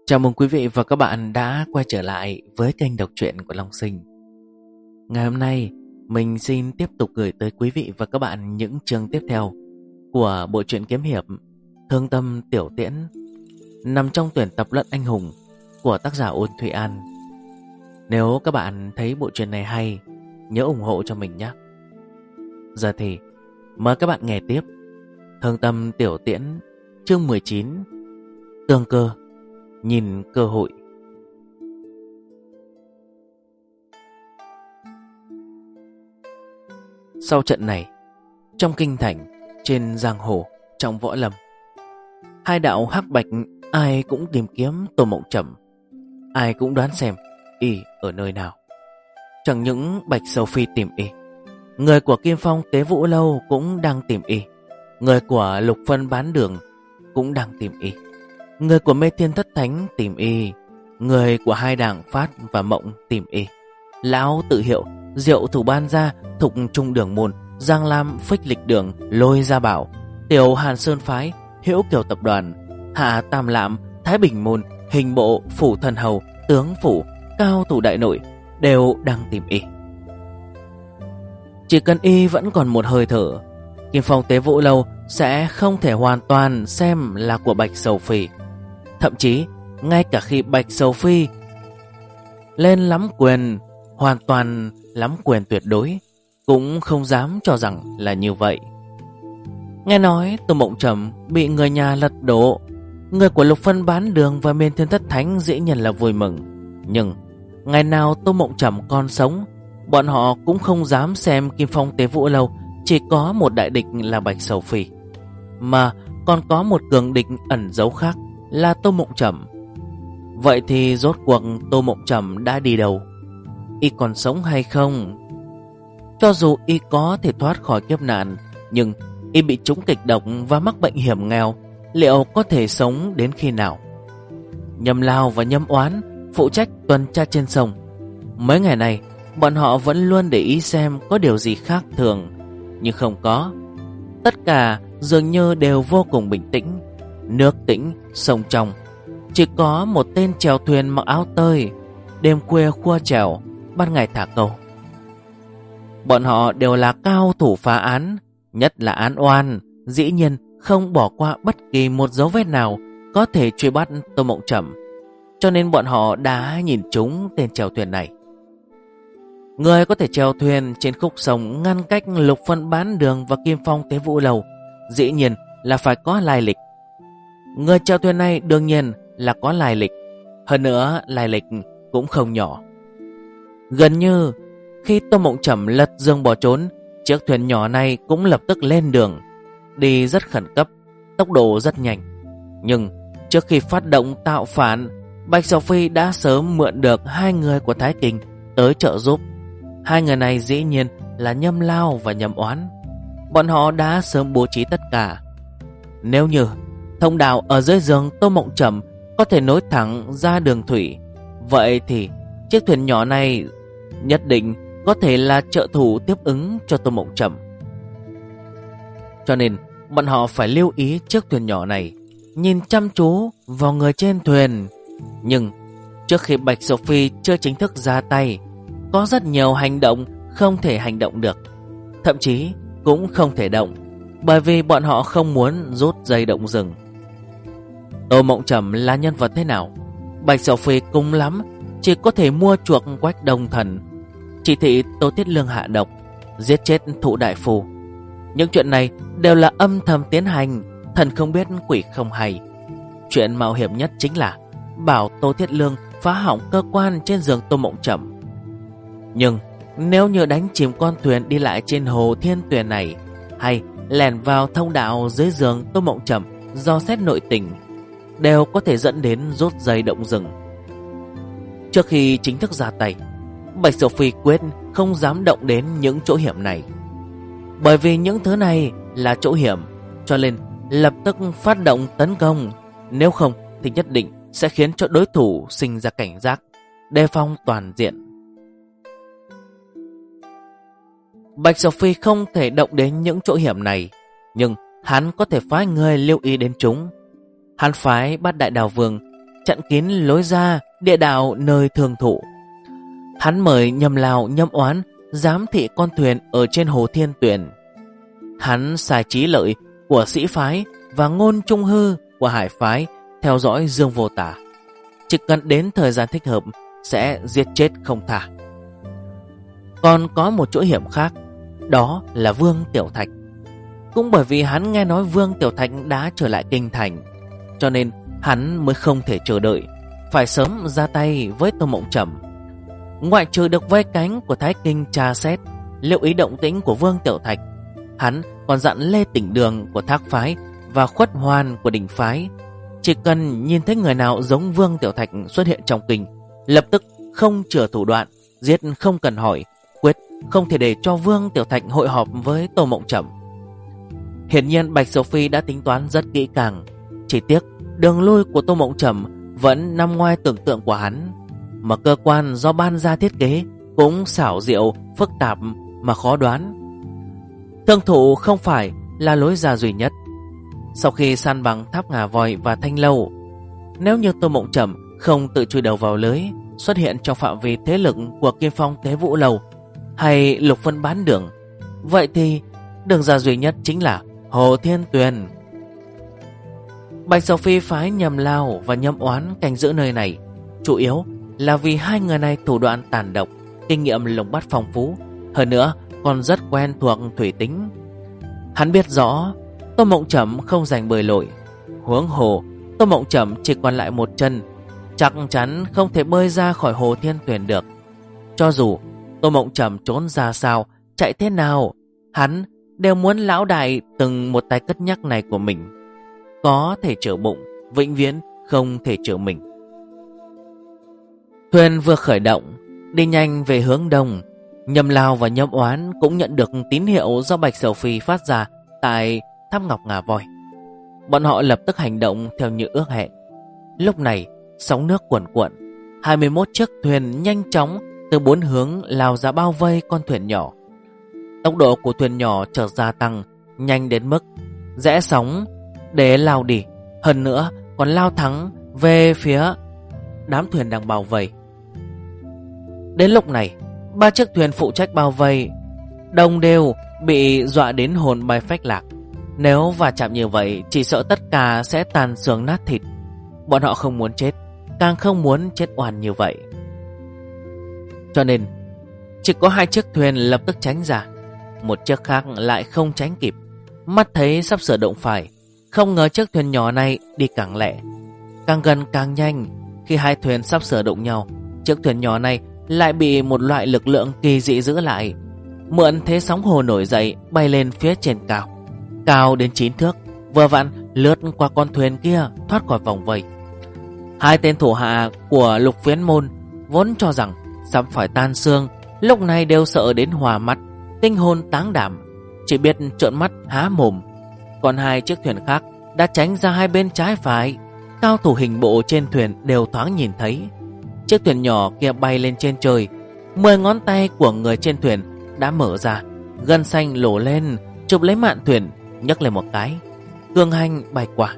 Chào mừng quý vị và các bạn đã quay trở lại với kênh đọc truyện của Long Sinh. Ngày hôm nay, mình xin tiếp tục gửi tới quý vị và các bạn những chương tiếp theo của bộ truyện kiếm hiệp Thương Tâm Tiểu Tiễn, nằm trong tuyển tập Luận Anh Hùng của tác giả Ôn Thụy An. Nếu các bạn thấy bộ truyện này hay, nhớ ủng hộ cho mình nhé. Giờ thì mời các bạn nghe tiếp Thương Tâm Tiểu Tiễn chương 19, Tương Cơ, nhìn cơ hội. Sau trận này, trong kinh thành, trên giang hồ, trong võ lâm, hai đạo hắc bạch ai cũng tìm kiếm Tô Mộng Trầm, ai cũng đoán xem y ở nơi nào. Chẳng những Bạch Sầu Phi tìm y, người của Kim Phong Tế Vũ Lâu cũng đang tìm y, người của Lục Phân Bán Đường cũng đang tìm y, người của Mê Thiên Thất Thánh tìm y, người của hai đảng Phát và Mộng tìm y. Lão tự hiệu Diệu Thủ Ban Gia, Thục Trung Đường Môn, Giang Lam Phích Lịch Đường, Lôi Gia Bảo, Tiểu Hàn Sơn Phái, Hữu Kiều Tập Đoàn, Hạ Tam Lạm, Thái Bình Môn, Hình Bộ, Phủ Thần Hầu, Tướng Phủ, Cao Thủ Đại Nội đều đang tìm y. Chỉ cần y vẫn còn một hơi thở, Kim Phong Tế Vũ Lâu sẽ không thể hoàn toàn xem là của Bạch Sầu Phi. Thậm chí, ngay cả khi Bạch Sầu Phi lên lắm quyền, hoàn toàn lắm quyền tuyệt đối, cũng không dám cho rằng là như vậy. Nghe nói Tô Mộng Trầm bị người nhà lật đổ, người của Lục Phân Bán Đường và Miên Thiên Thất Thánh dĩ nhiên là vui mừng. Nhưng ngày nào Tô Mộng Trầm còn sống, bọn họ cũng không dám xem Kim Phong Tế Vũ Lâu chỉ có một đại địch là Bạch Sầu Phi, mà còn có một cường địch ẩn giấu khác là Tô Mộng Trầm. Vậy thì rốt cuộc Tô Mộng Trầm đã đi đâu? Y còn sống hay không? Cho dù y có thể thoát khỏi kiếp nạn, nhưng y bị trúng kịch độc và mắc bệnh hiểm nghèo, liệu có thể sống đến khi nào? Nhâm Lao và Nhâm Oán phụ trách tuần tra trên sông. Mấy ngày này bọn họ vẫn luôn để ý xem có điều gì khác thường, nhưng không có. Tất cả dường như đều vô cùng bình tĩnh. Nước tĩnh, sông trong, chỉ có một tên chèo thuyền mặc áo tơi, đêm khuya khua chèo, ban ngày thả câu. Bọn họ đều là cao thủ phá án, nhất là án oan, dĩ nhiên không bỏ qua bất kỳ một dấu vết nào có thể truy bắt Tô Mộng Trầm. Cho nên bọn họ đã nhìn trúng tên chèo thuyền này. Người có thể chèo thuyền trên khúc sông ngăn cách Lục Phân Bán Đường và Kim Phong Tế Vũ Lâu, dĩ nhiên là phải có lai lịch. Người chèo thuyền này đương nhiên là có lai lịch, hơn nữa lai lịch cũng không nhỏ. Gần như khi Tô Mộng Trầm lật giường bỏ trốn, chiếc thuyền nhỏ này cũng lập tức lên đường, đi rất khẩn cấp, tốc độ rất nhanh. Nhưng trước khi phát động tạo phản, Bạch Sầu Phi đã sớm mượn được hai người của Thái Kinh tới trợ giúp. Hai người này dĩ nhiên là Nhâm Lao và Nhâm Oán. Bọn họ đã sớm bố trí tất cả. Nếu như thông đạo ở dưới giường Tô Mộng Trầm có thể nối thẳng ra đường thủy, vậy thì chiếc thuyền nhỏ này nhất định có thể là trợ thủ tiếp ứng cho Tô Mộng Trầm. Cho nên bọn họ phải lưu ý chiếc thuyền nhỏ này, nhìn chăm chú vào người trên thuyền. Nhưng trước khi Bạch Sầu Phi chưa chính thức ra tay, có rất nhiều hành động không thể hành động được, thậm chí cũng không thể động, bởi vì bọn họ không muốn rút dây động rừng. Tô Mộng Trầm là nhân vật thế nào? Bạch Sầu Phi cùng lắm chỉ có thể mua chuộc Quách Đông Thần, chỉ thị Tô Thiết Lương hạ độc, giết chết Thụ Đại Phù. Những chuyện này đều là âm thầm tiến hành, thần không biết quỷ không hay. Chuyện mạo hiểm nhất chính là bảo Tô Thiết Lương phá hỏng cơ quan trên giường Tô Mộng Trầm. Nhưng nếu như đánh chìm con thuyền đi lại trên hồ Thiên Tuyền này, hay lẻn vào thông đạo dưới giường Tô Mộng Trầm do xét nội tình, đều có thể dẫn đến rút dây động rừng. Trước khi chính thức ra tay, Bạch Sầu Phi quyết không dám động đến những chỗ hiểm này. Bởi vì những thứ này là chỗ hiểm, cho nên lập tức phát động tấn công. Nếu không thì nhất định sẽ khiến cho đối thủ sinh ra cảnh giác, đề phòng toàn diện. Bạch Sầu Phi không thể động đến những chỗ hiểm này, nhưng hắn có thể phái người lưu ý đến chúng. Hắn phái Bát Đại Đào Vương chặn kín lối ra địa đạo nơi thường thụ. Hắn mời Nhâm Lao, Nhâm Oán giám thị con thuyền ở trên hồ Thiên Tuyền. Hắn xài trí lợi của Sĩ phái và Ngôn Trung Hư của Hải phái theo dõi Dương Vô Tả. Chỉ cần đến thời gian thích hợp sẽ giết chết không thả. Còn có một chỗ hiểm khác, đó là Vương Tiểu Thạch. Cũng bởi vì hắn nghe nói Vương Tiểu Thạch đã trở lại kinh thành, cho nên hắn mới không thể chờ đợi, phải sớm ra tay với Tô Mộng Trầm. Ngoại trừ được vây cánh của Thái Kinh tra xét, lưu ý động tĩnh của Vương Tiểu Thạch, hắn còn dặn Lê Tỉnh Đường của Thác phái và Khuất Hoàn của Đình phái, chỉ cần nhìn thấy người nào giống Vương Tiểu Thạch xuất hiện trong kinh, lập tức không chừa thủ đoạn, giết không cần hỏi, quyết không thể để cho Vương Tiểu Thạch hội họp với Tô Mộng Trầm. Hiển nhiên Bạch Sầu Phi đã tính toán rất kỹ càng, chỉ tiếc đường lui của Tô Mộng Trầm vẫn nằm ngoài tưởng tượng của hắn, mà cơ quan do ban ra thiết kế cũng xảo diệu, phức tạp mà khó đoán. Thương thủ không phải là lối ra duy nhất. Sau khi san bằng Tháp Ngà Voi và Thanh Lâu, nếu như Tô Mộng Trầm không tự chui đầu vào lưới, xuất hiện trong phạm vi thế lực của Kim Phong Tế Vũ Lầu hay Lục Vân Bán Đường, vậy thì đường ra duy nhất chính là Hồ Thiên Tuyền. Bạch Sầu Phi phái Nhâm Lao và Nhâm Oán canh giữ nơi này, chủ yếu là vì hai người này thủ đoạn tàn độc, kinh nghiệm lùng bắt phong phú, hơn nữa còn rất quen thuộc thủy tính. Hắn biết rõ Tô Mộng Trầm không giành bơi lội, huống hồ Tô Mộng Trầm chỉ còn lại một chân, chắc chắn không thể bơi ra khỏi Hồ Thiên Tuyền được. Cho dù Tô Mộng Trầm trốn ra sao, chạy thế nào, hắn đều muốn lão đại từng một tay cất nhắc này của mình có thể chở bụng, vĩnh viễn không thể chở mình. Thuyền vừa khởi động, đi nhanh về hướng đông. Nhâm Lao và Nhâm Oán cũng nhận được tín hiệu do Bạch Sầu Phi phát ra tại Tháp Ngọc Ngà Voi. Bọn họ lập tức hành động theo như ước hẹn. Lúc này sóng nước cuồn cuộn, 21 chiếc thuyền nhanh chóng từ bốn hướng lao ra bao vây con thuyền nhỏ. Tốc độ của thuyền nhỏ chợt gia tăng, nhanh đến mức rẽ sóng để lao đi, hơn nữa còn lao thẳng về phía đám thuyền đang bao vây. Đến lúc này, ba chiếc thuyền phụ trách bao vây đồng đều bị dọa đến hồn bay phách lạc. Nếu va chạm như vậy, chỉ sợ tất cả sẽ tàn xương nát thịt. Bọn họ không muốn chết, càng không muốn chết oan như vậy. Cho nên chỉ có hai chiếc thuyền lập tức tránh ra, một chiếc khác lại không tránh kịp. Mắt thấy sắp sửa đụng phải, không ngờ chiếc thuyền nhỏ này đi càng lẹ, càng gần càng nhanh. Khi hai thuyền sắp sửa đụng nhau, chiếc thuyền nhỏ này lại bị một loại lực lượng kỳ dị giữ lại, mượn thế sóng hồ nổi dậy bay lên phía trên cao, cao đến 9 thước, vừa vặn lướt qua con thuyền kia, thoát khỏi vòng vây. Hai tên thủ hạ của Lục Phiến Môn vốn cho rằng sắp phải tan xương, lúc này đều sợ đến hòa mắt, kinh hồn táng đảm, chỉ biết trợn mắt há mồm. Còn hai chiếc thuyền khác đã tránh ra hai bên trái phải, cao thủ hình bộ trên thuyền đều thoáng nhìn thấy. Chiếc thuyền nhỏ kia bay lên trên trời, 10 ngón tay của người trên thuyền đã mở ra, gân xanh lổ lên, chụp lấy mạn thuyền, nhấc lên một cái, cường hành bay qua.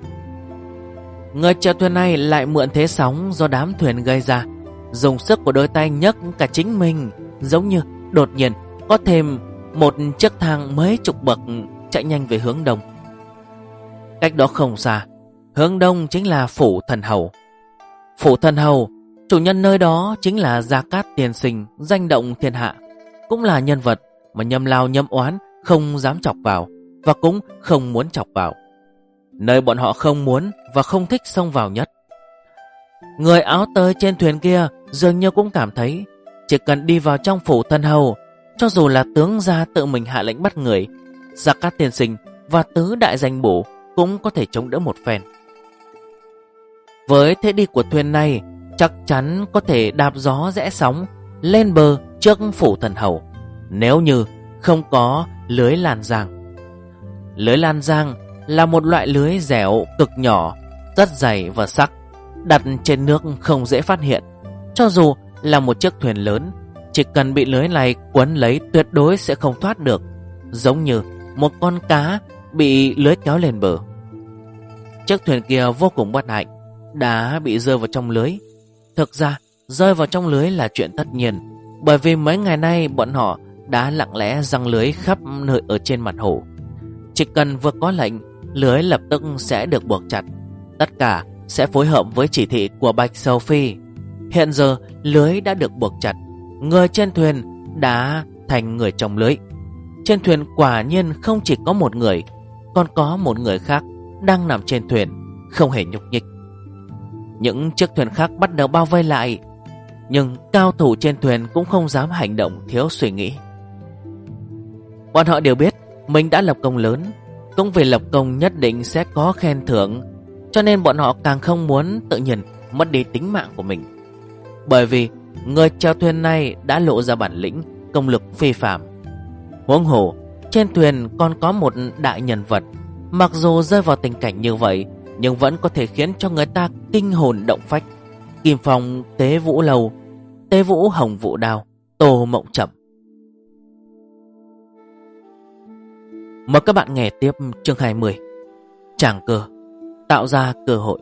Người chèo thuyền này lại mượn thế sóng do đám thuyền gây ra, dùng sức của đôi tay nhấc cả chính mình, giống như đột nhiên có thêm một chiếc thang mấy chục bậc chạy nhanh về hướng đông. Cách đó không xa, hướng đông chính là Phủ Thần Hầu. Phủ Thần Hầu, chủ nhân nơi đó chính là Gia Cát Tiên Sinh, danh động thiên hạ, cũng là nhân vật mà Nhâm Lao Nhâm Oán không dám chọc vào và cũng không muốn chọc vào, nơi bọn họ không muốn và không thích xông vào nhất. Người áo tơi trên thuyền kia dường như cũng cảm thấy chỉ cần đi vào trong Phủ Thần Hầu, cho dù là tướng gia tự mình hạ lệnh bắt người, Gia Cát Tiên Sinh và tứ đại danh bổ cũng có thể chống đỡ một phen. Với thế đi của thuyền này, chắc chắn có thể đạp gió rẽ sóng lên bờ trước Phủ Thần Hầu, nếu như không có lưới lan giang. Lưới lan giang là một loại lưới dẻo cực nhỏ, rất dày và sắc, đặt trên nước không dễ phát hiện. Cho dù là một chiếc thuyền lớn, chỉ cần bị lưới này quấn lấy tuyệt đối sẽ không thoát được, giống như một con cá bị lưới kéo lên bờ. Chiếc thuyền kia vô cùng bất hạnh, đã bị rơi vào trong lưới. Thực ra rơi vào trong lưới là chuyện tất nhiên, bởi vì mấy ngày nay bọn họ đã lặng lẽ giăng lưới khắp nơi ở trên mặt hồ. Chỉ cần vừa có lệnh, lưới lập tức sẽ được buộc chặt. Tất cả sẽ phối hợp với chỉ thị của Bạch Sầu Phi. Hiện giờ lưới đã được buộc chặt, người trên thuyền đã thành người trong lưới. Trên thuyền quả nhiên không chỉ có một người, còn có một người khác đang nằm trên thuyền, không hề nhúc nhích. Những chiếc thuyền khác bắt đầu bao vây lại, nhưng cao thủ trên thuyền cũng không dám hành động thiếu suy nghĩ. Bọn họ đều biết mình đã lập công lớn, cũng vì lập công nhất định sẽ có khen thưởng, cho nên bọn họ càng không muốn tự nhiên mất đi tính mạng của mình. Bởi vì người chèo thuyền này đã lộ ra bản lĩnh, công lực phi phàm. Huống hồ trên thuyền còn có một đại nhân vật, mặc dù rơi vào tình cảnh như vậy nhưng vẫn có thể khiến cho người ta kinh hồn động phách. Kim Phong Tế Vũ Lâu, Tế Vũ Hồng Vũ Đao, Tô Mộng Chậm. Mời các bạn nghe tiếp chương 20. Tràng cơ, tạo ra cơ hội.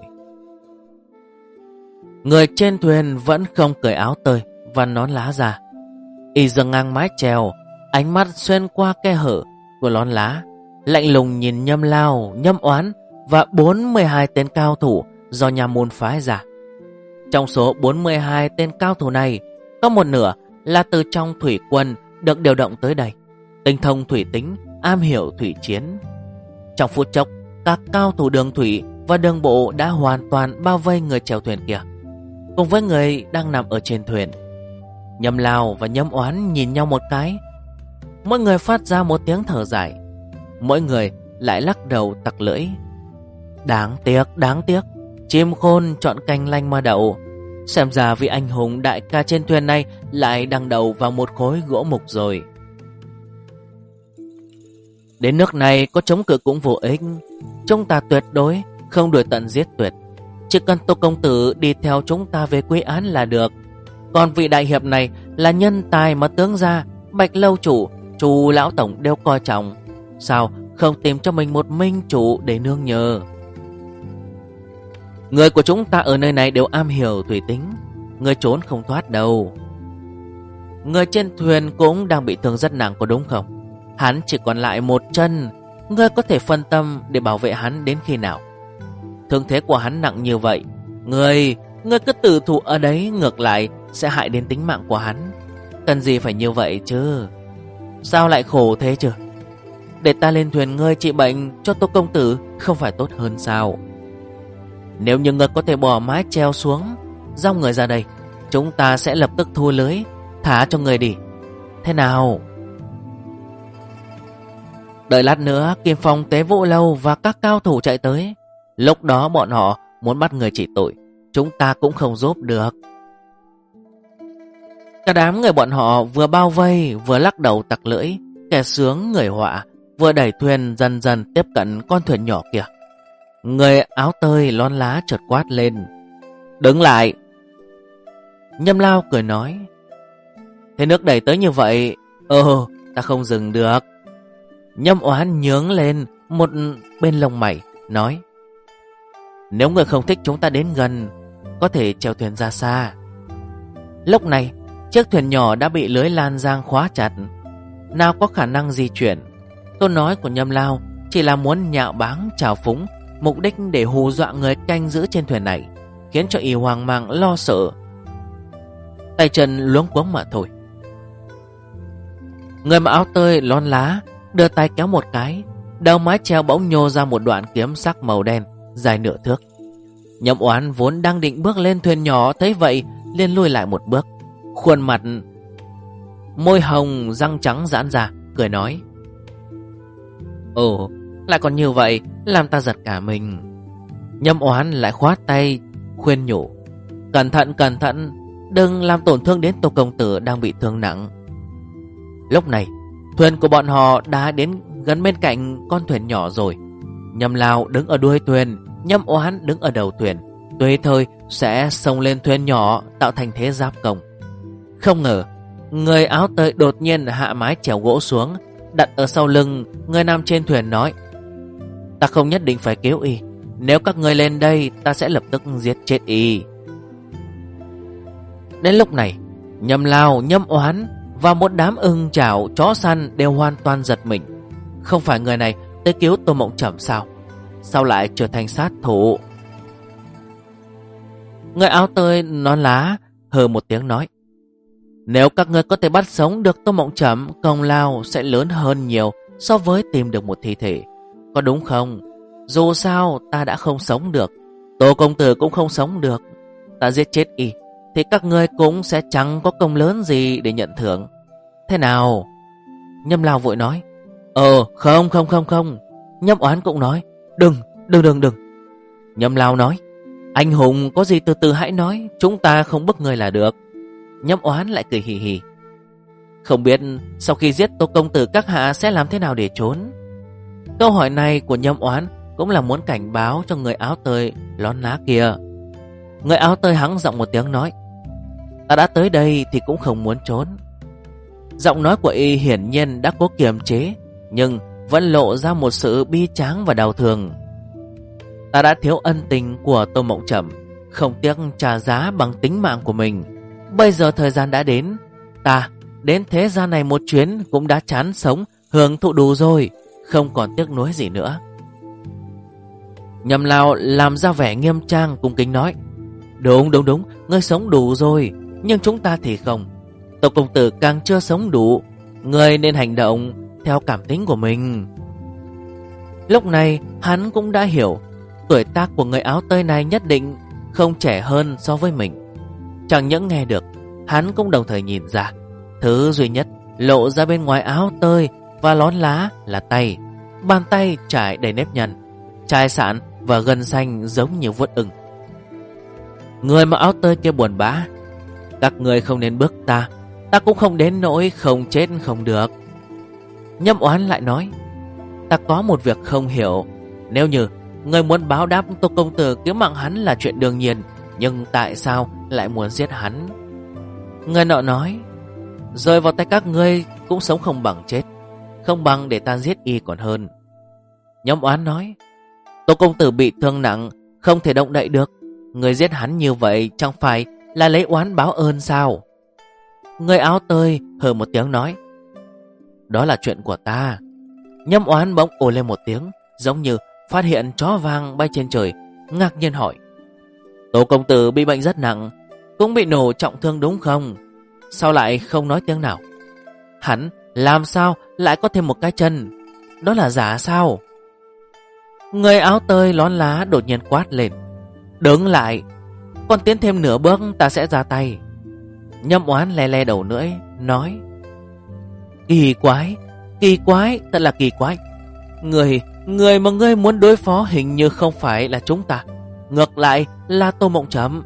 Người trên thuyền vẫn không cởi áo tơi và nón lá ra. Y dâng ngang mái chèo, ánh mắt xuyên qua khe hở của nón lá, lạnh lùng nhìn Nhâm Lao, Nhâm Oán và 42 tên cao thủ do nhà môn phái ra. Trong số 42 tên cao thủ này, có một nửa là từ trong thủy quân được điều động tới đây, tinh thông thủy tính, am hiểu thủy chiến. Trong phút chốc, các cao thủ đường thủy và đường bộ đã hoàn toàn bao vây người chèo thuyền kia, cùng với người đang nằm ở trên thuyền. Nhâm Lao và Nhâm Oán nhìn nhau một cái, mỗi người phát ra một tiếng thở dài, mỗi người lại lắc đầu tặc lưỡi. Đáng tiếc, chim khôn chọn cành lanh mà đậu. Xem ra vị anh hùng đại ca trên thuyền này lại đang đầu vào một khối gỗ mục rồi. Đến nước này có chống cự cũng vô ích. Chúng ta tuyệt đối không đuổi tận giết tuyệt. Chỉ cần Tô công tử đi theo chúng ta về Quy Án là được. Còn vị đại hiệp này là nhân tài mà tướng gia, Bạch lâu chủ, Chu lão tổng đều coi trọng. Sao không tìm cho mình một minh chủ để nương nhờ? Người của chúng ta ở nơi này đều am hiểu thủy tính, người trốn không thoát đâu. Người trên thuyền cũng đang bị thương rất nặng có đúng không? Hắn chỉ còn lại một chân, ngươi có thể phân tâm để bảo vệ hắn đến khi nào? Thương thế của hắn nặng như vậy, ngươi cứ tử thủ ở đấy, ngược lại sẽ hại đến tính mạng của hắn. Cần gì phải như vậy chứ? Sao lại khổ thế chứ? Để ta lên thuyền ngươi trị bệnh cho Tô công tử không phải tốt hơn sao? Nếu như ngươi có thể bỏ mái treo xuống, dòng người ra đây, chúng ta sẽ lập tức thu lưới, thả cho người đi. Thế nào? Đợi lát nữa Kim Phong Tế Vũ Lâu và các cao thủ chạy tới. Lúc đó bọn họ muốn bắt người trị tội, chúng ta cũng không giúp được. Cả đám người bọn họ vừa bao vây vừa lắc đầu tặc lưỡi, kẻ sướng người họa, vừa đẩy thuyền dần dần tiếp cận con thuyền nhỏ kia. Người áo tơi lon lá chợt quát lên: Đứng lại! Nhâm Lao cười nói: Thế nước đẩy tới như vậy, ta không dừng được. Nhâm Oán nhướng lên một bên lông mày, nói: Nếu người không thích chúng ta đến gần, có thể chèo thuyền ra xa. Lúc này chiếc thuyền nhỏ đã bị lưới lan giang khóa chặt, nào có khả năng di chuyển. Câu nói của Nhâm Lao chỉ là muốn nhạo báng trào phúng, mục đích để hù dọa người canh giữ trên thuyền này, khiến cho y hoang mang lo sợ, tay chân luống cuống mà thôi. Người mặc áo tơi lon lá đưa tay kéo một cái, đầu mái chèo bỗng nhô ra một đoạn kiếm sắc màu đen dài nửa thước. Nhâm Oán vốn đang định bước lên thuyền nhỏ, thấy vậy liền lùi lại một bước, khuôn mặt môi hồng răng trắng giãn ra, cười nói: Lại còn như vậy, làm ta giật cả mình. Nhâm Oán lại khoát tay khuyên nhủ: Cẩn thận, đừng làm tổn thương đến Tô công tử đang bị thương nặng. Lúc này thuyền của bọn họ đã đến gần bên cạnh con thuyền nhỏ rồi. Nhâm Lao đứng ở đuôi thuyền, Nhâm Oán đứng ở đầu thuyền, tùy thời sẽ xông lên thuyền nhỏ tạo thành thế giáp công. Không ngờ người áo tơi đột nhiên hạ mái chèo gỗ xuống, đặt ở sau lưng người nằm trên thuyền, nói: Ta không nhất định phải cứu y, Nếu các ngươi lên đây, ta sẽ lập tức giết chết y. Đến lúc này, Nhâm Lao, Nhâm Oán và một đám ưng chảo chó săn đều hoàn toàn giật mình. Không phải người này tới cứu Tô Mộng Trầm sao? Sao lại trở thành sát thủ? Người áo tơi nón lá hừ một tiếng nói: Nếu các ngươi có thể bắt sống được Tô Mộng Trầm, công lao sẽ lớn hơn nhiều so với tìm được một thi thể. Có đúng không? Dù sao ta đã không sống được, Tô công tử cũng không sống được. Ta giết chết y thì các ngươi cũng sẽ chẳng có công lớn gì để nhận thưởng. Thế nào? Nhâm Lao vội nói: Không. Nhâm Oán cũng nói: Đừng. Nhâm Lao nói: Anh hùng có gì từ từ hãy nói, chúng ta không bức người là được. Nhâm Oán lại cười hì hì: Không biết sau khi giết Tô công tử các hạ sẽ làm thế nào để trốn? Câu hỏi này của Nhâm Oán cũng là muốn cảnh báo cho người áo tơi lón lá kia. Người áo tơi hắng giọng một tiếng nói: Ta đã tới đây thì cũng không muốn trốn. Giọng nói của y hiển nhiên đã cố kiềm chế, nhưng vẫn lộ ra một sự bi tráng và đau thương. Ta đã thiếu ân tình của Tô Mộng Trầm, không tiếc trả giá bằng tính mạng của mình. Bây giờ thời gian đã đến, ta đến thế gian này một chuyến cũng đã chán sống, hưởng thụ đủ rồi, không còn tiếc nuối gì nữa. Nhâm Lao làm ra vẻ nghiêm trang cung kính nói: Đúng, ngươi sống đủ rồi, nhưng chúng ta thì không. Tô công tử càng chưa sống đủ, ngươi nên hành động theo cảm tính của mình. Lúc này hắn cũng đã hiểu tuổi tác của người áo tơi này nhất định không trẻ hơn so với mình. Chẳng những nghe được, hắn cũng đồng thời nhìn ra thứ duy nhất lộ ra bên ngoài áo tơi và lón lá là tay. Bàn tay trải đầy nếp nhăn, chai sạn và gân xanh giống như vuốt ưng. Người mặc áo tơi kia buồn bã: Các người không nên bước ta, ta cũng không đến nỗi không chết không được. Nhâm Oán lại nói: Ta có một việc không hiểu. Nếu như người muốn báo đáp Tô công tử cứu mạng hắn là chuyện đương nhiên, nhưng tại sao lại muốn giết hắn? Người nọ nói: Rơi vào tay các ngươi cũng sống không bằng chết, không bằng để ta giết y còn hơn. Nhâm Oán nói: Tô công tử bị thương nặng, không thể động đậy được. Người giết hắn như vậy chẳng phải là lấy oán báo ơn sao? Người áo tơi hừ một tiếng nói: Đó là chuyện của ta. Nhâm Oán bỗng ồ lên một tiếng, giống như phát hiện chó vàng bay trên trời, ngạc nhiên hỏi: Tô công tử bị bệnh rất nặng, cũng bị nổ trọng thương đúng không? Sao lại không nói tiếng nào? Hắn làm sao lại có thêm một cái chân? Đó là giả sao? Người áo tơi lón lá đột nhiên quát lên: Đứng lại, còn tiến thêm nửa bước ta sẽ ra tay. Nhâm Oán le le đầu lưỡi nói: Kỳ quái, thật là kỳ quái. Người mà ngươi muốn đối phó hình như không phải là chúng ta, ngược lại là Tô Mộng Trầm.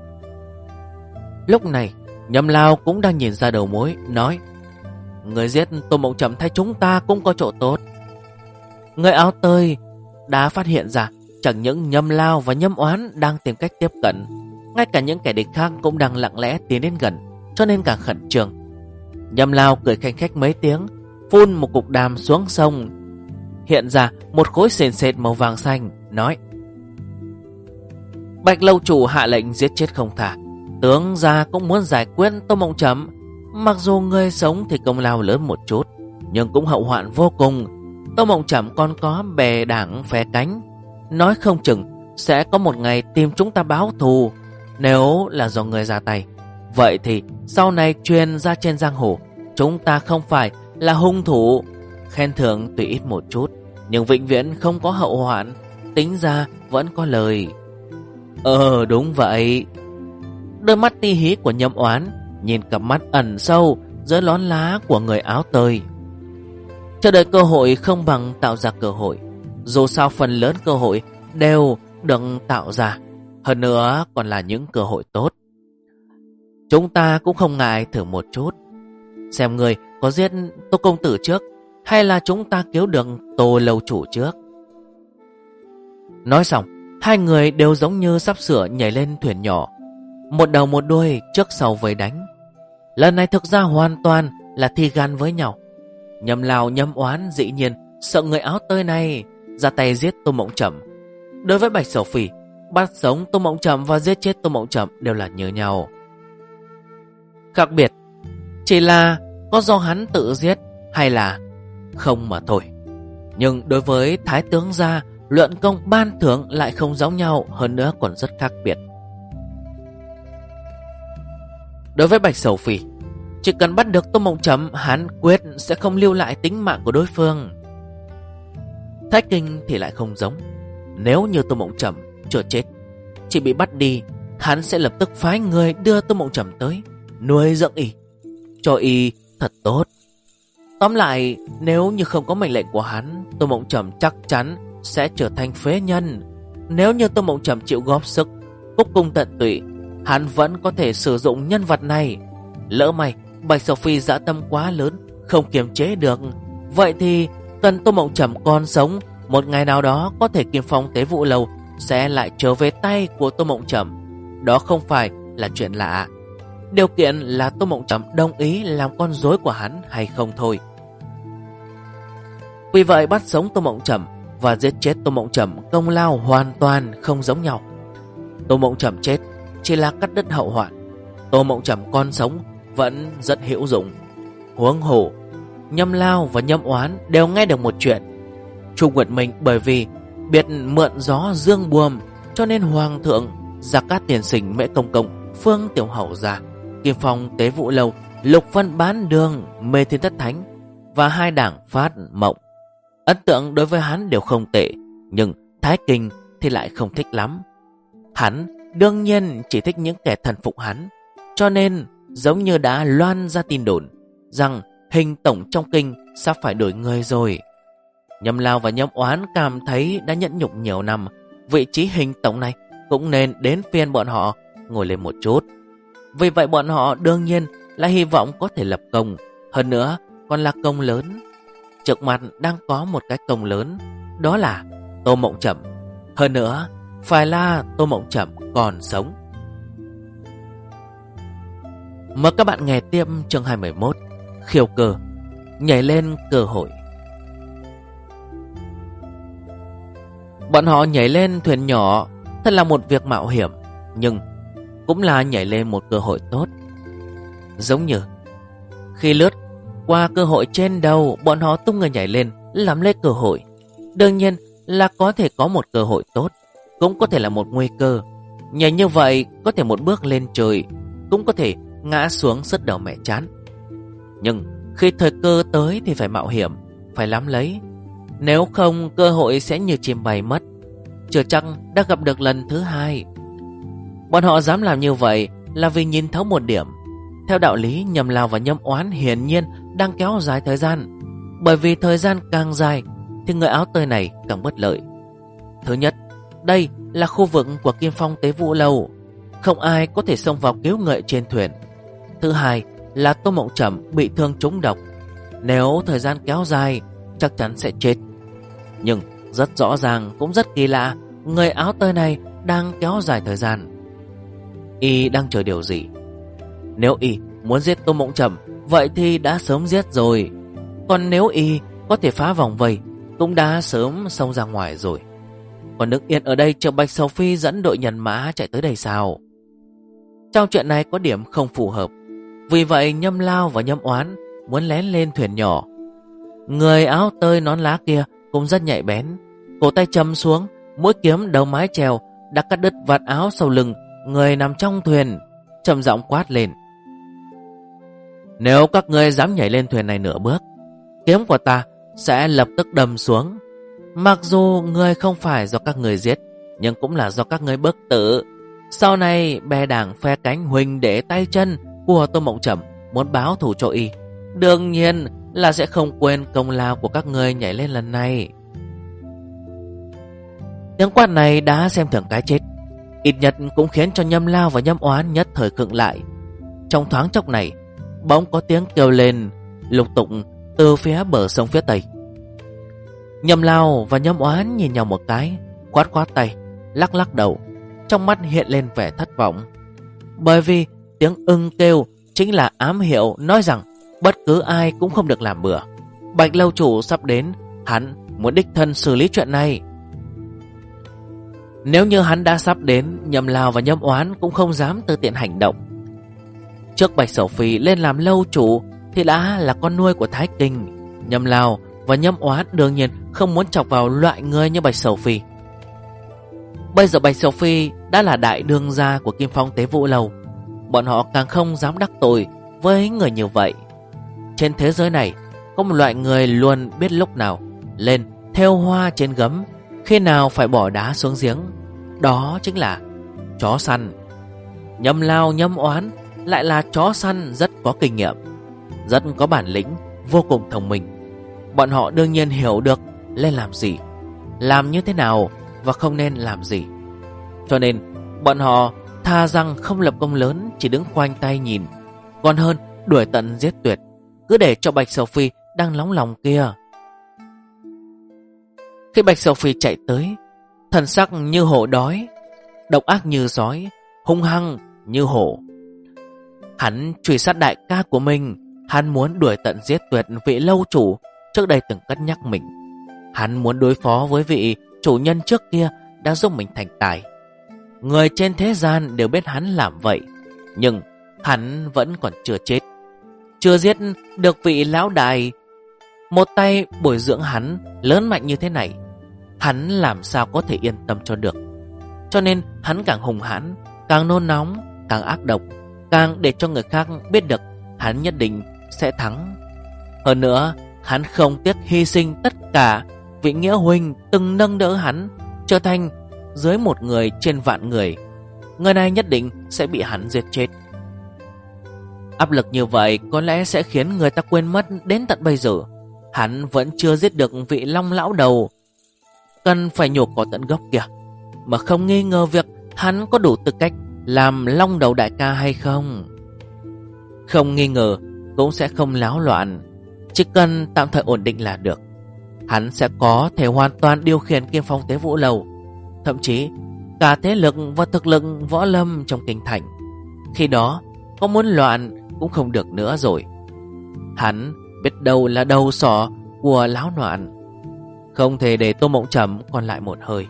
Lúc này Nhâm Lao cũng đang nhìn ra đầu mối, nói: Người giết Tô Mộng Trầm thay chúng ta cũng có chỗ tốt. Người áo tơi đã phát hiện ra chẳng những Nhâm Lao và Nhâm Oán đang tìm cách tiếp cận, ngay cả những kẻ địch khác cũng đang lặng lẽ tiến đến gần, cho nên càng khẩn trương. Nhâm Lao cười khanh khách mấy tiếng, phun một cục đàm xuống sông, hiện ra một khối sền sệt màu vàng xanh, nói: Bạch lâu chủ hạ lệnh giết chết không tha, tướng gia cũng muốn giải quyết Tô Mộng Trầm. Mặc dù người sống thì công lao lớn một chút, nhưng cũng hậu hoạn vô cùng. Tô Mộng Trầm còn có bè đảng phe cánh, nói không chừng sẽ có một ngày tìm chúng ta báo thù. Nếu là do người ra tay, vậy thì sau này truyền ra trên giang hồ chúng ta không phải là hung thủ. Khen thưởng tùy ít một chút, nhưng vĩnh viễn không có hậu hoạn, tính ra vẫn có lời. Đúng vậy. Đôi mắt ti hí của Nhâm Oán nhìn cặp mắt ẩn sâu dưới lón lá của người áo tơi. Chờ đợi cơ hội không bằng tạo ra cơ hội. Dù sao phần lớn cơ hội đều được tạo ra, hơn nữa còn là những cơ hội tốt. Chúng ta cũng không ngại thử một chút, xem người có giết Tô công tử trước, hay là chúng ta cứu được Tô lâu chủ trước. Nói xong, hai người đều giống như sắp sửa nhảy lên thuyền nhỏ, một đầu một đuôi trước sau vây đánh. Lần này thực ra hoàn toàn là thi gan với nhau. Nhâm Lao Nhâm Oán dĩ nhiên sợ người áo tơi này ra tay giết Tô Mộng Trầm. Đối với Bạch Sầu Phi, bắt sống Tô Mộng Trầm và giết chết Tô Mộng Trầm đều là như nhau. Khác biệt chỉ là có do hắn tự giết hay là không mà thôi. Nhưng đối với Thái tướng gia, luận công ban thưởng lại không giống nhau, hơn nữa còn rất khác biệt. Đối với Bạch Sầu Phi, chỉ cần bắt được Tô Mộng Trầm, hắn quyết sẽ không lưu lại tính mạng của đối phương. Thái Kinh thì lại không giống. Nếu như Tô Mộng Trầm chưa chết, chỉ bị bắt đi, hắn sẽ lập tức phái người đưa Tô Mộng Trầm tới, nuôi dưỡng y, cho y thật tốt. Tóm lại, nếu như không có mệnh lệnh của hắn, Tô Mộng Trầm chắc chắn sẽ trở thành phế nhân. Nếu như Tô Mộng Trầm chịu góp sức, cúc cung tận tụy, hắn vẫn có thể sử dụng nhân vật này. Lỡ may Bạch Sầu Phi dã tâm quá lớn, không kiềm chế được, vậy thì cần Tô Mộng Trầm còn sống, một ngày nào đó có thể Kim Phong Tế Vụ Lâu sẽ lại trở về tay của Tô Mộng Trầm. Đó không phải là chuyện lạ. Điều kiện là Tô Mộng Trầm đồng ý làm con rối của hắn hay không thôi. Vì vậy bắt sống Tô Mộng Trầm và giết chết Tô Mộng Trầm công lao hoàn toàn không giống nhau. Tô Mộng Trầm chết chỉ là cắt đứt hậu hoạn, Tô Mộng Trầm còn sống vẫn rất hữu dụng. Huống hồ Nhâm Lao và Nhâm Oán đều nghe được một chuyện. Chu Nguyệt Minh bởi vì biết mượn gió dương buồm, cho nên Hoàng thượng, Gia Cát Tiền Sinh, Mễ Công Công, Phương Tiểu Hậu Gia, Kim Phong Tế Vụ Lâu, Lục Vân Bán Đường, Mê Thiên Thất Thánh và hai đảng Phát Mộng, ấn tượng đối với hắn đều không tệ. Nhưng Thái Kinh thì lại không thích lắm. Hắn đương nhiên chỉ thích những kẻ thần phục hắn, cho nên giống như đã loan ra tin đồn rằng Hình tổng trong kinh sắp phải đổi người rồi. Nhâm Lao và Nhâm Oán cảm thấy đã nhẫn nhục nhiều năm, vị trí Hình tổng này cũng nên đến phiên bọn họ ngồi lên một chút. Vì vậy bọn họ đương nhiên là hy vọng có thể lập công, hơn nữa còn là công lớn. Trước mặt đang có một cái công lớn, đó là Tô Mộng Trầm. Hơn nữa phải là Tô Mộng Trầm còn sống. Mời các bạn nghe tiếp chương 211, Khiêu Cơ, nhảy lên cơ hội. Bọn họ nhảy lên thuyền nhỏ thật là một việc mạo hiểm, nhưng cũng là nhảy lên một cơ hội tốt. Giống như khi lướt qua cơ hội trên đầu, bọn họ tung người nhảy lên nắm lấy cơ hội. Đương nhiên là có thể có một cơ hội tốt, cũng có thể là một nguy cơ. Nhảy như vậy có thể một bước lên trời, cũng có thể ngã xuống sứt đầu mẹ chán. Nhưng khi thời cơ tới thì phải mạo hiểm, phải nắm lấy. Nếu không cơ hội sẽ như chim bay mất, chưa chắc đã gặp được lần thứ hai. Bọn họ dám làm như vậy là vì nhìn thấu một điểm. Theo đạo lý, Nhâm Lao và Nhâm Oán hiển nhiên đang kéo dài thời gian, bởi vì thời gian càng dài thì người áo tơi này càng bất lợi. Thứ nhất, đây là khu vực của Kim Phong Tế Vụ Lâu, không ai có thể xông vào cứu người trên thuyền. Thứ hai là Tô Mộng Trầm bị thương trúng độc, nếu thời gian kéo dài chắc chắn sẽ chết. Nhưng rất rõ ràng cũng rất kỳ lạ, người áo tơi này đang kéo dài thời gian. Y đang chờ điều gì? Nếu Y muốn giết Tô Mộng Trầm, vậy thì đã sớm giết rồi. Còn nếu Y có thể phá vòng vây, cũng đã sớm xông ra ngoài rồi. Còn đứng yên ở đây chờ Bạch Sầu Phi dẫn đội nhân mã chạy tới đây sao? Trong chuyện này có điểm không phù hợp. Vì vậy Nhâm Lao và Nhâm Oán muốn lén lên thuyền nhỏ. Người áo tơi nón lá kia cũng rất nhạy bén, cổ tay châm xuống, mũi kiếm đầu mái chèo đã cắt đứt vạt áo sau lưng người nằm trong thuyền, trầm giọng quát lên: nếu các ngươi dám nhảy lên thuyền này nửa bước, kiếm của ta sẽ lập tức đâm xuống. Mặc dù người không phải do các người giết, nhưng cũng là do các ngươi bức tử. Sau này bè đảng phe cánh huynh đệ tay chân của Tô Mộng Trầm muốn báo thù cho Y, đương nhiên là sẽ không quên công lao của các ngươi nhảy lên lần này. Tiếng quát này đã xem thường cái chết, ít nhất cũng khiến cho Nhâm Lao và Nhâm Oán nhất thời khựng lại. Trong thoáng chốc này, bỗng có tiếng kêu lên lục tục từ phía bờ sông phía tây. Nhâm Lao và Nhâm Oán nhìn nhau một cái, khoát khoát tay, lắc lắc đầu, trong mắt hiện lên vẻ thất vọng. Bởi vì tiếng ưng kêu chính là ám hiệu nói rằng bất cứ ai cũng không được làm bừa. Bạch lâu chủ sắp đến, hắn muốn đích thân xử lý chuyện này. Nếu như hắn đã sắp đến, Nhâm Lao và Nhâm Oán cũng không dám tự tiện hành động. Trước Bạch Sầu Phi lên làm lâu chủ thì đã là con nuôi của Thái Kinh. Nhâm Lao và Nhâm Oán đương nhiên không muốn chọc vào loại người như Bạch Sầu Phi. Bây giờ Bạch Sầu Phi đã là đại đương gia của Kim Phong Tế Vũ Lâu, bọn họ càng không dám đắc tội với người như vậy. Trên thế giới này có một loại người luôn biết lúc nào lên thêu hoa trên gấm, khi nào phải bỏ đá xuống giếng. Đó chính là chó săn. Nhâm Lao Nhâm Oán lại là chó săn rất có kinh nghiệm, rất có bản lĩnh, vô cùng thông minh. Bọn họ đương nhiên hiểu được nên làm gì, làm như thế nào và không nên làm gì. Cho nên bọn họ tha rằng không lập công lớn, chỉ đứng khoanh tay nhìn, còn hơn đuổi tận giết tuyệt, cứ để cho Bạch Sầu Phi đang nóng lòng kia. Khi Bạch Sầu Phi chạy tới, thần sắc như hổ đói, độc ác như sói, hung hăng như hổ. Hắn truy sát đại ca của mình. Hắn muốn đuổi tận giết tuyệt vị lâu chủ trước đây từng cất nhắc mình. Hắn muốn đối phó với vị chủ nhân trước kia đã giúp mình thành tài. Người trên thế gian đều biết hắn làm vậy, nhưng hắn vẫn còn chưa chết, chưa giết được vị lão đại một tay bồi dưỡng hắn lớn mạnh như thế này. Hắn làm sao có thể yên tâm cho được. Cho nên hắn càng hùng hãn, càng nôn nóng, càng ác độc, càng để cho người khác biết được hắn nhất định sẽ thắng. Hơn nữa, hắn không tiếc hy sinh tất cả vị nghĩa huynh từng nâng đỡ hắn trở thành dưới một người trên vạn người. Người này nhất định sẽ bị hắn giết chết. Áp lực như vậy có lẽ sẽ khiến người ta quên mất đến tận bây giờ hắn vẫn chưa giết được vị Long lão đầu cần phải nhổ cỏ tận gốc kìa, mà không nghi ngờ việc hắn có đủ tư cách làm Long đầu đại ca hay không. Không nghi ngờ cũng sẽ không láo loạn, chỉ cần tạm thời ổn định là được. Hắn sẽ có thể hoàn toàn điều khiển Kim Phong Tế Vũ Lâu, thậm chí cả thế lực và thực lực võ lâm trong kinh thành. Khi đó có muốn loạn cũng không được nữa rồi. Hắn biết đâu là đầu sỏ của lão loạn, không thể để Tô Mộng Trầm còn lại một hơi.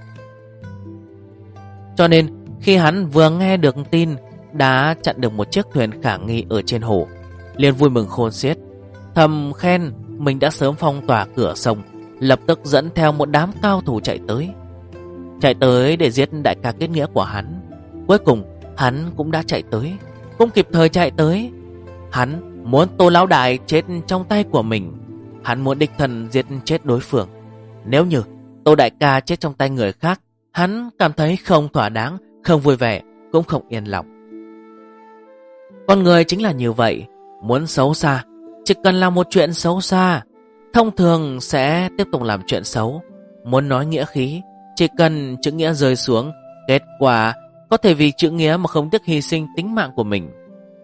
Cho nên khi hắn vừa nghe được tin đã chặn được một chiếc thuyền khả nghi ở trên hồ, liền vui mừng khôn xiết, thầm khen mình đã sớm phong tỏa cửa sông, lập tức dẫn theo một đám cao thủ chạy tới để giết đại ca kết nghĩa của hắn. Cuối cùng hắn cũng đã chạy tới, cũng kịp thời chạy tới. Hắn muốn Tô lão đại chết trong tay của mình. Hắn muốn đích thân giết chết đối phương. Nếu như Tô đại ca chết trong tay người khác, hắn cảm thấy không thỏa đáng, không vui vẻ, cũng không yên lòng. Con người chính là như vậy, muốn xấu xa, chỉ cần làm một chuyện xấu xa, thông thường sẽ tiếp tục làm chuyện xấu. Muốn nói nghĩa khí, chỉ cần chữ nghĩa rơi xuống, kết quả có thể vì chữ nghĩa mà không tiếc hy sinh tính mạng của mình.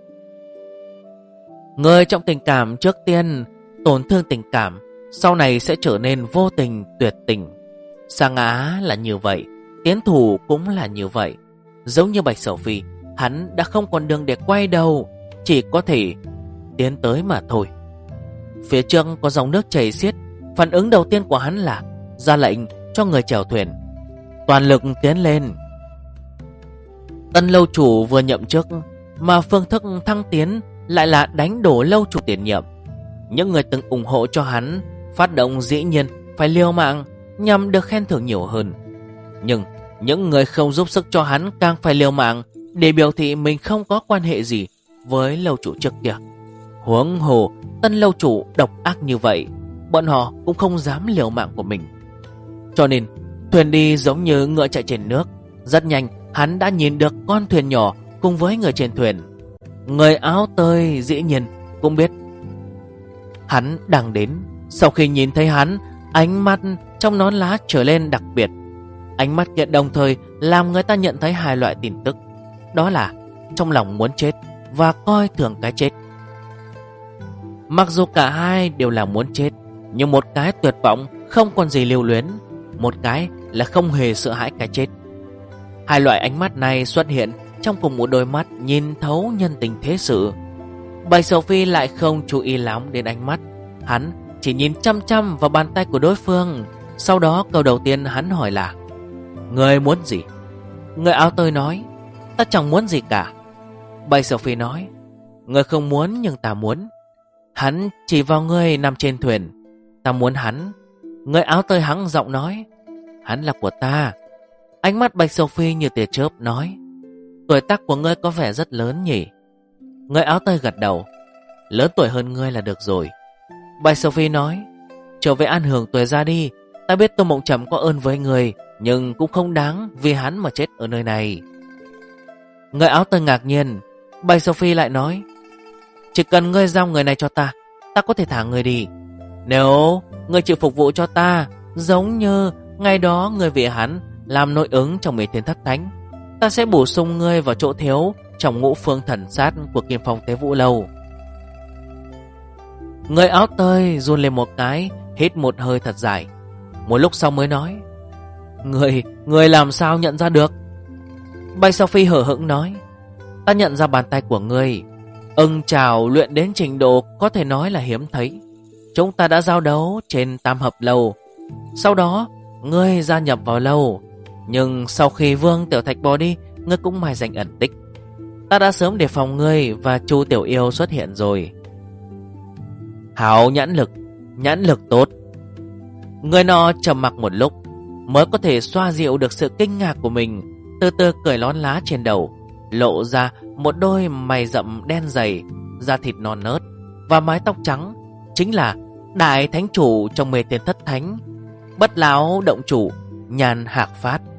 Người trong tình cảm trước tiên tổn thương tình cảm, sau này sẽ trở nên vô tình tuyệt tình. Sa Ngã là như vậy, Tiến Thủ cũng là như vậy. Giống như Bạch Sầu Phi, hắn đã không còn đường để quay đầu, chỉ có thể tiến tới mà thôi. Phía trước có dòng nước chảy xiết, phản ứng đầu tiên của hắn là ra lệnh cho người chèo thuyền toàn lực tiến lên. Tân lâu chủ vừa nhậm chức, mà phương thức thăng tiến lại là đánh đổ lâu chủ tiền nhiệm. Những người từng ủng hộ cho hắn phát động dĩ nhiên phải liều mạng nhằm được khen thưởng nhiều hơn. Nhưng những người không giúp sức cho hắn càng phải liều mạng để biểu thị mình không có quan hệ gì với lâu chủ trước kia. Huống hồ tân lâu chủ độc ác như vậy, bọn họ cũng không dám liều mạng của mình. Cho nên thuyền đi giống như ngựa chạy trên nước. Rất nhanh hắn đã nhìn được con thuyền nhỏ cùng với người trên thuyền. Người áo tơi dĩ nhiên cũng biết hắn đang đến. Sau khi nhìn thấy hắn, ánh mắt trong nón lá trở lên đặc biệt. Ánh mắt kia đồng thời làm người ta nhận thấy hai loại tin tức, đó là trong lòng muốn chết và coi thường cái chết. Mặc dù cả hai đều là muốn chết, nhưng một cái tuyệt vọng không còn gì lưu luyến, một cái là không hề sợ hãi cái chết. Hai loại ánh mắt này xuất hiện trong cùng một đôi mắt nhìn thấu nhân tình thế sự. Bạch Sầu Phi lại không chú ý lắm đến ánh mắt, hắn chỉ nhìn chăm chăm vào bàn tay của đối phương. Sau đó câu đầu tiên hắn hỏi là: Ngươi muốn gì? Người áo tơi nói: Ta chẳng muốn gì cả. Bạch Sophie nói: Ngươi không muốn nhưng ta muốn. Hắn chỉ vào ngươi nằm trên thuyền. Ta muốn hắn. Người áo tơi hắng giọng nói: Hắn là của ta. Ánh mắt Bạch Sophie như tia chớp nói: Tuổi tác của ngươi có vẻ rất lớn nhỉ? Người áo tơi gật đầu: Lớn tuổi hơn ngươi là được rồi. Bạch Sophie nói: Trở về an hưởng tuổi già đi. Ta biết Tô Mộng Trầm có ơn với người, nhưng cũng không đáng vì hắn mà chết ở nơi này. Người áo tơi ngạc nhiên. Bạch Sophie lại nói: Chỉ cần ngươi giao người này cho ta, ta có thể thả người đi. Nếu ngươi chịu phục vụ cho ta, giống như ngày đó ngươi vì hắn làm nội ứng trong 10 thiên thất thánh, ta sẽ bổ sung ngươi vào chỗ thiếu trong ngũ phương thần sát của Kim Phong Tế Vũ Lâu. Người áo tơi run lên một cái, hít một hơi thật dài. Một lúc sau mới nói: Người làm sao nhận ra được? Bạch Sophie hở hững nói: Ta nhận ra bàn tay của ngươi. Ưng chảo luyện đến trình độ có thể nói là hiếm thấy. Chúng ta đã giao đấu trên Tam Hợp Lâu. Sau đó ngươi gia nhập vào lâu. Nhưng sau khi Vương Tiểu Thạch bỏ đi, ngươi cũng mai danh ẩn tích. Ta đã sớm đề phòng ngươi và Chu Tiểu Yêu xuất hiện rồi. Hảo nhãn lực tốt. Người nọ trầm mặc một lúc mới có thể xoa dịu được sự kinh ngạc của mình, từ từ cởi nón lá trên đầu, lộ ra một đôi mày rậm đen dày, da thịt non nớt và mái tóc trắng. Chính là đại thánh chủ trong 10 tên thất thánh, Bất Lão động chủ Nhan Hạc Phát.